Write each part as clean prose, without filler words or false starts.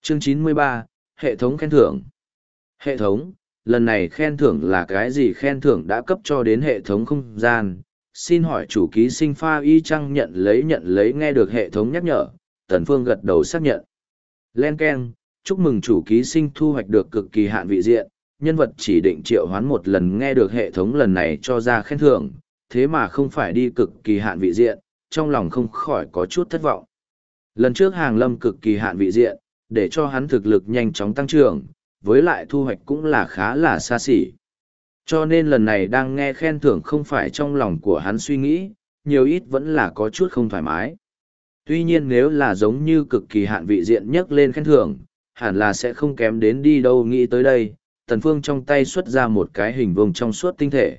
Chương 93, hệ thống khen thưởng. Hệ thống, lần này khen thưởng là cái gì? Khen thưởng đã cấp cho đến hệ thống không gian. Xin hỏi chủ ký sinh Pha Y Trăng nhận lấy nghe được hệ thống nhắc nhở, Tần Phương gật đầu xác nhận. Len keng, chúc mừng chủ ký sinh thu hoạch được cực kỳ hạn vị diện, nhân vật chỉ định triệu hoán một lần. Nghe được hệ thống lần này cho ra khen thưởng, thế mà không phải đi cực kỳ hạn vị diện, trong lòng không khỏi có chút thất vọng. Lần trước hàng lâm cực kỳ hạn vị diện, để cho hắn thực lực nhanh chóng tăng trưởng, với lại thu hoạch cũng là khá là xa xỉ. Cho nên lần này đang nghe khen thưởng không phải trong lòng của hắn suy nghĩ, nhiều ít vẫn là có chút không thoải mái. Tuy nhiên nếu là giống như cực kỳ hạn vị diện nhắc lên khen thưởng, hẳn là sẽ không kém đến đi đâu. Nghĩ tới đây, Tần Phương trong tay xuất ra một cái hình vuông trong suốt tinh thể.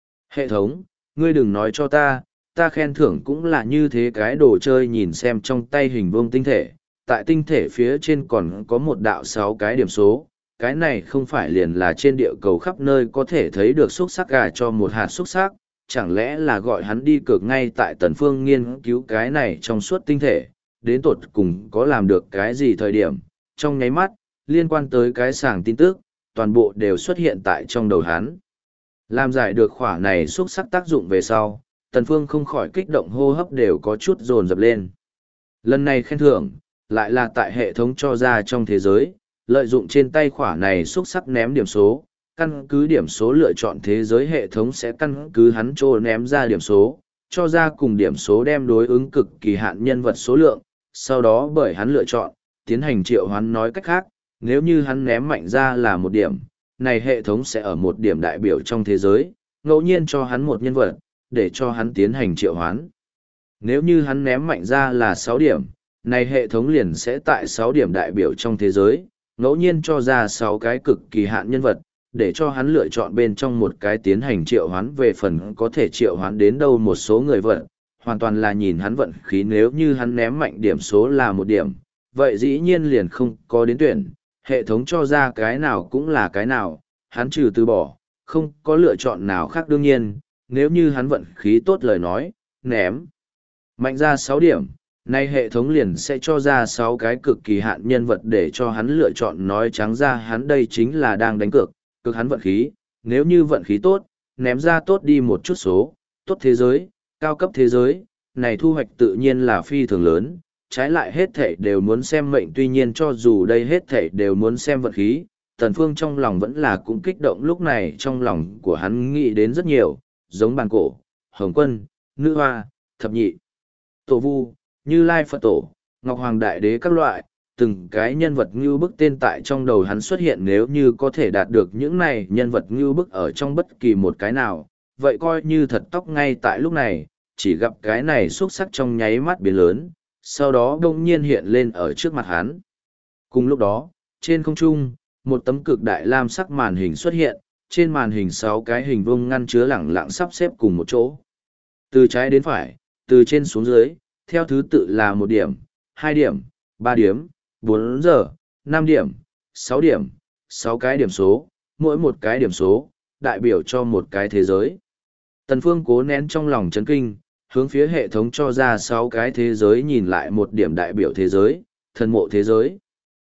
Hệ thống, ngươi đừng nói cho ta khen thưởng cũng là như thế cái đồ chơi. Nhìn xem trong tay hình vuông tinh thể, tại tinh thể phía trên còn có một đạo 6 cái điểm số. Cái này không phải liền là trên địa cầu khắp nơi có thể thấy được xúc sắc gà cho một hạt xúc sắc, chẳng lẽ là gọi hắn đi cược? Ngay tại Tần Phương nghiên cứu cái này trong suốt tinh thể, đến tột cùng có làm được cái gì thời điểm, trong nháy mắt, liên quan tới cái sàng tin tức, toàn bộ đều xuất hiện tại trong đầu hắn. Làm giải được khỏa này xúc sắc tác dụng về sau, Tần Phương không khỏi kích động, hô hấp đều có chút dồn dập lên. Lần này khen thưởng, lại là tại hệ thống cho ra trong thế giới, lợi dụng trên tay khỏa này xúc sắc ném điểm số, căn cứ điểm số lựa chọn thế giới, hệ thống sẽ căn cứ hắn trô ném ra điểm số, cho ra cùng điểm số đem đối ứng cực kỳ hạn nhân vật số lượng, sau đó bởi hắn lựa chọn, tiến hành triệu hoán. Nói cách khác, nếu như hắn ném mạnh ra là 1 điểm, này hệ thống sẽ ở 1 điểm đại biểu trong thế giới, ngẫu nhiên cho hắn một nhân vật, để cho hắn tiến hành triệu hoán. Nếu như hắn ném mạnh ra là 6 điểm, này hệ thống liền sẽ tại 6 điểm đại biểu trong thế giới, ngẫu nhiên cho ra 6 cái cực kỳ hạn nhân vật, để cho hắn lựa chọn bên trong một cái tiến hành triệu hoán. Về phần có thể triệu hoán đến đâu một số người vận, hoàn toàn là nhìn hắn vận khí. Nếu như hắn ném mạnh điểm số là 1 điểm, vậy dĩ nhiên liền không có đến tuyển, hệ thống cho ra cái nào cũng là cái nào, hắn trừ từ bỏ, không có lựa chọn nào khác. Đương nhiên, nếu như hắn vận khí tốt lời nói, ném mạnh ra 6 điểm, nay hệ thống liền sẽ cho ra 6 cái cực kỳ hạn nhân vật để cho hắn lựa chọn. Nói trắng ra, hắn đây chính là đang đánh cược, cực hắn vận khí. Nếu như vận khí tốt, ném ra tốt đi một chút số, tốt thế giới, cao cấp thế giới, này thu hoạch tự nhiên là phi thường lớn. Trái lại hết thảy đều muốn xem mệnh. Tuy nhiên cho dù đây hết thảy đều muốn xem vận khí, Tần Phương trong lòng vẫn là cũng kích động. Lúc này trong lòng của hắn nghĩ đến rất nhiều, giống Bàn Cổ, Hồng Quân, Nữ Hoa, Thập Nhị, Tổ Vu, Như Lai Phật Tổ, Ngọc Hoàng Đại Đế các loại, từng cái nhân vật như bức tên tại trong đầu hắn xuất hiện. Nếu như có thể đạt được những này nhân vật như bức ở trong bất kỳ một cái nào, vậy coi như thật tóc. Ngay tại lúc này, chỉ gặp cái này xúc sắc trong nháy mắt biến lớn, sau đó đông nhiên hiện lên ở trước mặt hắn. Cùng lúc đó, trên không trung, một tấm cực đại lam sắc màn hình xuất hiện, trên màn hình 6 cái hình vuông ngăn chứa lẳng lặng sắp xếp cùng một chỗ. Từ trái đến phải, từ trên xuống dưới, theo thứ tự là 1 điểm, 2 điểm, 3 điểm, 4 giờ, 5 điểm, 6 điểm, 6 cái điểm số, mỗi một cái điểm số, đại biểu cho một cái thế giới. Tần Phương cố nén trong lòng chấn kinh, hướng phía hệ thống cho ra 6 cái thế giới nhìn lại. 1 điểm đại biểu thế giới, thần mộ thế giới.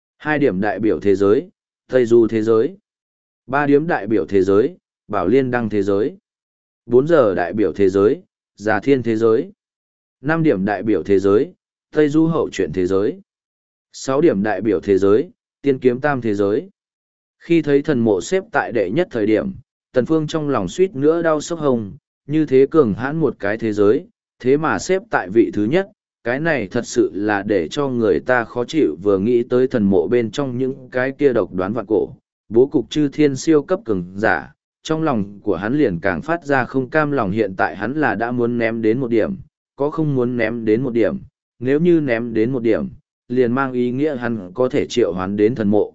2 điểm đại biểu thế giới, Tây Du thế giới. 3 điểm đại biểu thế giới, Bảo Liên Đăng thế giới. 4 giờ đại biểu thế giới, Già Thiên thế giới. 5 điểm đại biểu thế giới, Tây Du hậu truyện thế giới. 6 điểm đại biểu thế giới, Tiên Kiếm Tam thế giới. Khi thấy thần mộ xếp tại đệ nhất thời điểm, Tần Phương trong lòng suýt nữa đau sốc hồng. Như thế cường hãn một cái thế giới, thế mà xếp tại vị thứ nhất, cái này thật sự là để cho người ta khó chịu. Vừa nghĩ tới thần mộ bên trong những cái kia độc đoán vạn cổ, bố cục chư thiên siêu cấp cường giả, trong lòng của hắn liền càng phát ra không cam lòng. Hiện tại hắn là đã muốn ném đến 1 điểm, có không muốn ném đến 1 điểm, nếu như ném đến 1 điểm, liền mang ý nghĩa hắn có thể triệu hoán đến thần mộ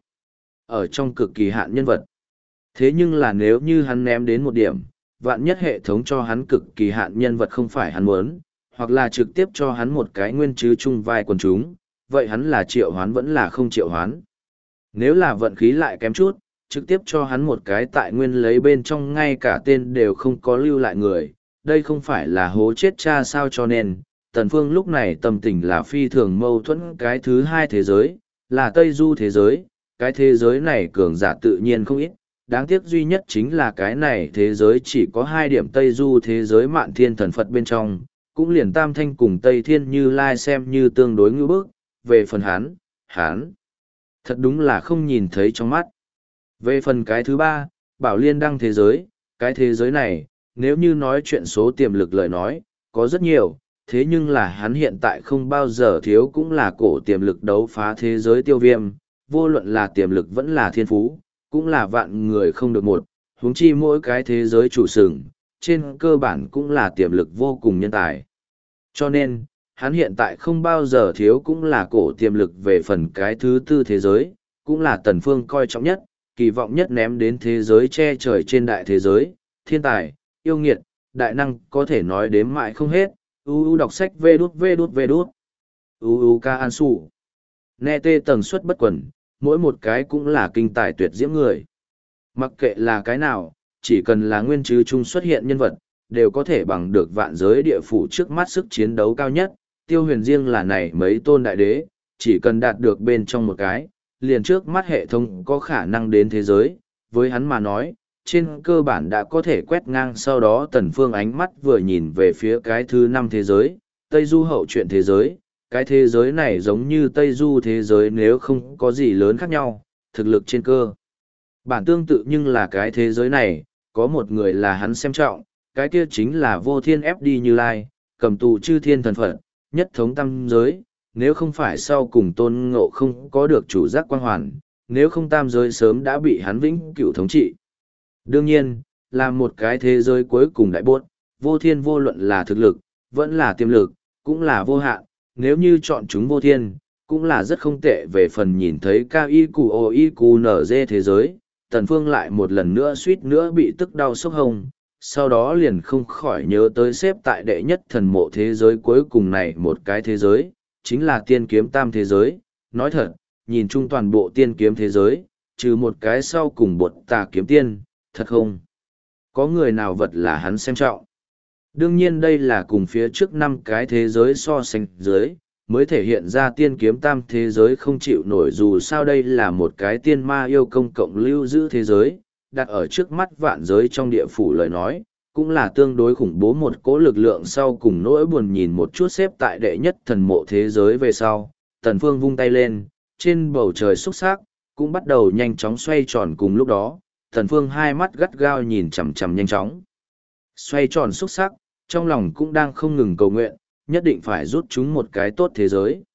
ở trong cực kỳ hạn nhân vật. Thế nhưng là nếu như hắn ném đến 1 điểm, vạn nhất hệ thống cho hắn cực kỳ hạn nhân vật không phải hắn muốn, hoặc là trực tiếp cho hắn một cái nguyên chứ chung vai quần chúng, vậy hắn là triệu hoán vẫn là không triệu hoán. Nếu là vận khí lại kém chút, trực tiếp cho hắn một cái tại nguyên lấy bên trong ngay cả tên đều không có lưu lại người, đây không phải là hố chết cha sao? Cho nên, Tần Phương lúc này tâm tình là phi thường mâu thuẫn. Cái thứ hai thế giới, là Tây Du thế giới, cái thế giới này cường giả tự nhiên không ít, đáng tiếc duy nhất chính là cái này thế giới chỉ có 2 điểm Tây Du thế giới Mạn Thiên Thần Phật bên trong, cũng liền Tam Thanh cùng Tây Thiên Như Lai xem như tương đối ngữ bức, về phần hắn, thật đúng là không nhìn thấy trong mắt. Về phần cái thứ 3, Bảo Liên Đăng thế giới, cái thế giới này, nếu như nói chuyện số tiềm lực lời nói, có rất nhiều, thế nhưng là hắn hiện tại không bao giờ thiếu cũng là cổ tiềm lực đấu phá thế giới Tiêu Viêm, vô luận là tiềm lực vẫn là thiên phú, cũng là vạn người không được một, huống chi mỗi cái thế giới chủ sừng, trên cơ bản cũng là tiềm lực vô cùng nhân tài. Cho nên, hắn hiện tại không bao giờ thiếu cũng là cổ tiềm lực về phần cái thứ 4 thế giới, cũng là Tần Phương coi trọng nhất, kỳ vọng nhất ném đến thế giới che trời trên đại thế giới, thiên tài, yêu nghiệt, đại năng có thể nói đếm mãi không hết. UU đọc sách vê đút. UU ca an sủ. Nghe tê tần suất bất quần, mỗi một cái cũng là kinh tài tuyệt diễm người. Mặc kệ là cái nào, chỉ cần là nguyên chứ chung xuất hiện nhân vật, đều có thể bằng được vạn giới địa phủ trước mắt sức chiến đấu cao nhất. Tiêu Huyền riêng là này mấy tôn đại đế, chỉ cần đạt được bên trong một cái, liền trước mắt hệ thống có khả năng đến thế giới, với hắn mà nói, trên cơ bản đã có thể quét ngang. Sau đó Tần Phương ánh mắt vừa nhìn về phía cái thứ 5 thế giới, Tây Du hậu truyện thế giới, cái thế giới này giống như Tây Du thế giới nếu không có gì lớn khác nhau, thực lực trên cơ. Bản tương tự nhưng là cái thế giới này, có một người là hắn xem trọng, cái kia chính là Vô Thiên FD Như Lai, cầm tù chư thiên thần Phật, nhất thống tam giới, nếu không phải sau cùng Tôn Ngộ không có được chủ giác quang hoàn, nếu không tam giới sớm đã bị hắn vĩnh cửu thống trị. Đương nhiên, là một cái thế giới cuối cùng đại bốt, Vô Thiên vô luận là thực lực, vẫn là tiềm lực, cũng là vô hạn, nếu như chọn chúng Vô Thiên, cũng là rất không tệ. Về phần nhìn thấy KIQOIQNZ thế giới, Tần Phương lại một lần nữa suýt nữa bị tức đau sốc hông, sau đó liền không khỏi nhớ tới xếp tại đệ nhất thần mộ thế giới cuối cùng này một cái thế giới, chính là tiên kiếm tam thế giới. Nói thật, nhìn chung toàn bộ tiên kiếm thế giới, trừ một cái sau cùng bột tà kiếm tiên, thật không có người nào vật là hắn xem trọng. Đương nhiên đây là cùng phía trước 5 cái thế giới so sánh dưới, mới thể hiện ra tiên kiếm tam thế giới không chịu nổi, dù sao đây là một cái tiên ma yêu công cộng lưu giữ thế giới, đặt ở trước mắt vạn giới trong địa phủ lời nói, cũng là tương đối khủng bố một cỗ lực lượng. Sau cùng nỗi buồn nhìn một chút xếp tại đệ nhất thần mộ thế giới về sau, Tần Phương vung tay lên, trên bầu trời xúc sắc, cũng bắt đầu nhanh chóng xoay tròn. Cùng lúc đó, Tần Phương hai mắt gắt gao nhìn chằm chằm nhanh chóng xoay tròn xúc sắc, trong lòng cũng đang không ngừng cầu nguyện, nhất định phải rút chúng một cái tốt thế giới.